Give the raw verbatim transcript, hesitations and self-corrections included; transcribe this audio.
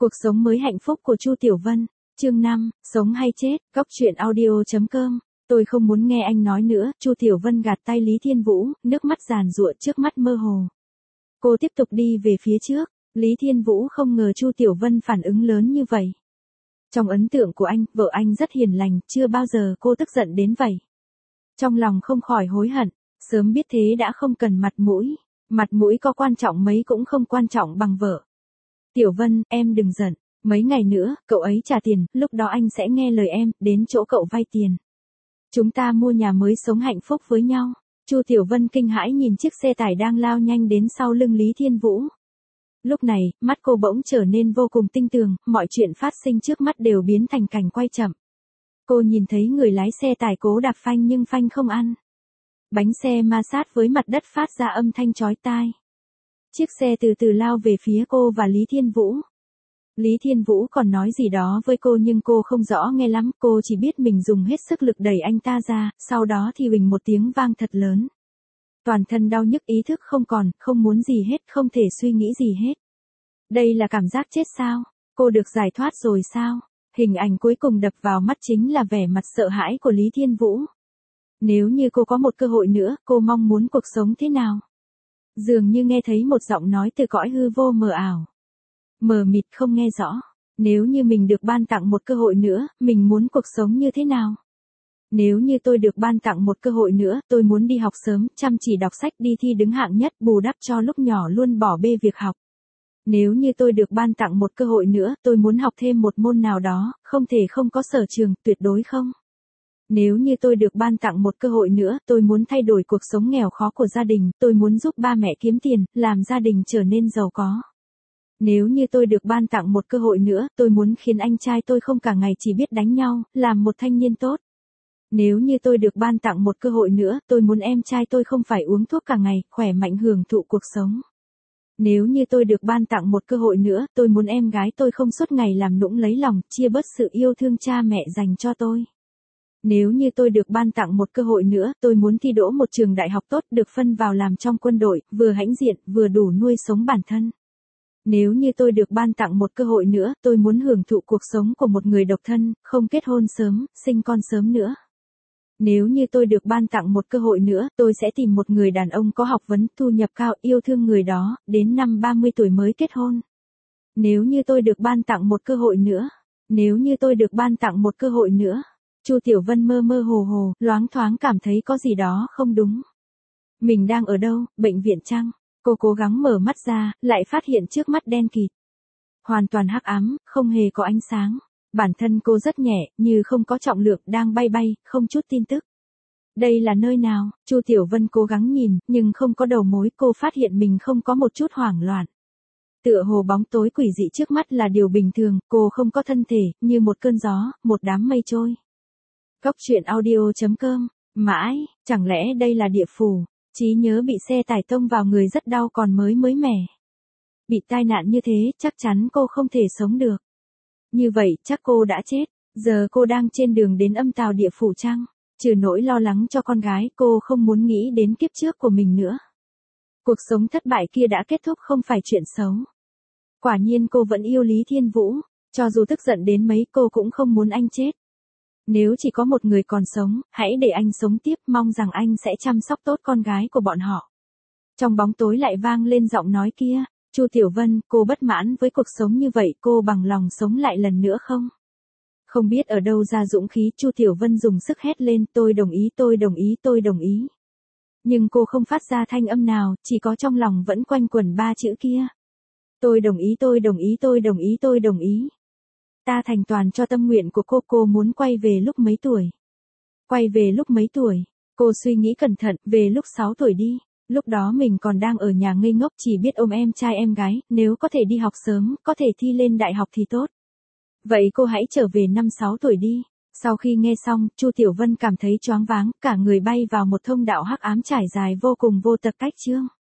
Cuộc sống mới hạnh phúc của Chu Tiểu Vân, chương năm, sống hay chết, góc truyện audio chấm com. Tôi không muốn nghe anh nói nữa, Chu Tiểu Vân gạt tay Lý Thiên Vũ, nước mắt giàn giụa trước mắt mơ hồ. Cô tiếp tục đi về phía trước, Lý Thiên Vũ không ngờ Chu Tiểu Vân phản ứng lớn như vậy. Trong ấn tượng của anh, vợ anh rất hiền lành, chưa bao giờ cô tức giận đến vậy. Trong lòng không khỏi hối hận, sớm biết thế đã không cần mặt mũi, mặt mũi có quan trọng mấy cũng không quan trọng bằng vợ. Tiểu Vân, em đừng giận, mấy ngày nữa, cậu ấy trả tiền, lúc đó anh sẽ nghe lời em, đến chỗ cậu vay tiền. Chúng ta mua nhà mới sống hạnh phúc với nhau. Chu Tiểu Vân kinh hãi nhìn chiếc xe tải đang lao nhanh đến sau lưng Lý Thiên Vũ. Lúc này, mắt cô bỗng trở nên vô cùng tinh tường, mọi chuyện phát sinh trước mắt đều biến thành cảnh quay chậm. Cô nhìn thấy người lái xe tải cố đạp phanh nhưng phanh không ăn. Bánh xe ma sát với mặt đất phát ra âm thanh chói tai. Chiếc xe từ từ lao về phía cô và Lý Thiên Vũ. Lý Thiên Vũ còn nói gì đó với cô nhưng cô không rõ nghe lắm, cô chỉ biết mình dùng hết sức lực đẩy anh ta ra, sau đó thì huỳnh một tiếng vang thật lớn. Toàn thân đau nhức, ý thức không còn, không muốn gì hết, không thể suy nghĩ gì hết. Đây là cảm giác chết sao? Cô được giải thoát rồi sao? Hình ảnh cuối cùng đập vào mắt chính là vẻ mặt sợ hãi của Lý Thiên Vũ. Nếu như cô có một cơ hội nữa, cô mong muốn cuộc sống thế nào? Dường như nghe thấy một giọng nói từ cõi hư vô mờ ảo. Mờ mịt không nghe rõ. Nếu như mình được ban tặng một cơ hội nữa, mình muốn cuộc sống như thế nào? Nếu như tôi được ban tặng một cơ hội nữa, tôi muốn đi học sớm, chăm chỉ đọc sách, đi thi đứng hạng nhất, bù đắp cho lúc nhỏ luôn bỏ bê việc học. Nếu như tôi được ban tặng một cơ hội nữa, tôi muốn học thêm một môn nào đó, không thể không có sở trường, tuyệt đối không. Nếu như tôi được ban tặng một cơ hội nữa, tôi muốn thay đổi cuộc sống nghèo khó của gia đình, tôi muốn giúp ba mẹ kiếm tiền, làm gia đình trở nên giàu có. Nếu như tôi được ban tặng một cơ hội nữa, tôi muốn khiến anh trai tôi không cả ngày chỉ biết đánh nhau, làm một thanh niên tốt. Nếu như tôi được ban tặng một cơ hội nữa, tôi muốn em trai tôi không phải uống thuốc cả ngày, khỏe mạnh hưởng thụ cuộc sống. Nếu như tôi được ban tặng một cơ hội nữa, tôi muốn em gái tôi không suốt ngày làm nũng lấy lòng, chia bớt sự yêu thương cha mẹ dành cho tôi. Nếu như tôi được ban tặng một cơ hội nữa, tôi muốn thi đỗ một trường đại học tốt, được phân vào làm trong quân đội, vừa hãnh diện, vừa đủ nuôi sống bản thân. Nếu như tôi được ban tặng một cơ hội nữa, tôi muốn hưởng thụ cuộc sống của một người độc thân, không kết hôn sớm, sinh con sớm nữa. Nếu như tôi được ban tặng một cơ hội nữa, tôi sẽ tìm một người đàn ông có học vấn, thu nhập cao, yêu thương người đó, đến năm ba mươi tuổi mới kết hôn. Nếu như tôi được ban tặng một cơ hội nữa, nếu như tôi được ban tặng một cơ hội nữa. Chu Tiểu Vân mơ mơ hồ hồ, loáng thoáng cảm thấy có gì đó không đúng. Mình đang ở đâu, bệnh viện chăng? Cô cố gắng mở mắt ra, lại phát hiện trước mắt đen kịt. Hoàn toàn hắc ám, không hề có ánh sáng. Bản thân cô rất nhẹ, như không có trọng lượng, đang bay bay, không chút tin tức. Đây là nơi nào? Chu Tiểu Vân cố gắng nhìn, nhưng không có đầu mối, cô phát hiện mình không có một chút hoảng loạn. Tựa hồ bóng tối quỷ dị trước mắt là điều bình thường, cô không có thân thể, như một cơn gió, một đám mây trôi. Góc truyện audio chấm com, mãi, chẳng lẽ đây là địa phủ? Trí nhớ bị xe tải tông vào người rất đau còn mới mới mẻ. Bị tai nạn như thế, chắc chắn cô không thể sống được. Như vậy, chắc cô đã chết. Giờ cô đang trên đường đến âm tào địa phủ chăng? Trừ nỗi lo lắng cho con gái, cô không muốn nghĩ đến kiếp trước của mình nữa. Cuộc sống thất bại kia đã kết thúc, không phải chuyện xấu. Quả nhiên cô vẫn yêu Lý Thiên Vũ. Cho dù tức giận đến mấy, cô cũng không muốn anh chết. Nếu chỉ có một người còn sống, hãy để anh sống tiếp, mong rằng anh sẽ chăm sóc tốt con gái của bọn họ. Trong bóng tối lại vang lên giọng nói kia. Chu Tiểu Vân, cô bất mãn với cuộc sống như vậy, cô bằng lòng sống lại lần nữa không? Không biết ở đâu ra dũng khí, Chu Tiểu Vân dùng sức hét lên, tôi đồng ý, tôi đồng ý, tôi đồng ý. Nhưng cô không phát ra thanh âm nào, chỉ có trong lòng vẫn quanh quẩn ba chữ kia. Tôi đồng ý, tôi đồng ý, tôi đồng ý, tôi đồng ý. Ta thành toàn cho tâm nguyện của cô, cô muốn quay về lúc mấy tuổi? Quay về lúc mấy tuổi? Cô suy nghĩ cẩn thận, về lúc sáu tuổi đi. Lúc đó mình còn đang ở nhà ngây ngốc, chỉ biết ôm em trai em gái, nếu có thể đi học sớm, có thể thi lên đại học thì tốt. Vậy cô hãy trở về năm sáu tuổi đi. Sau khi nghe xong, Chu Tiểu Vân cảm thấy choáng váng, cả người bay vào một thông đạo hắc ám trải dài vô cùng vô tận cách chương.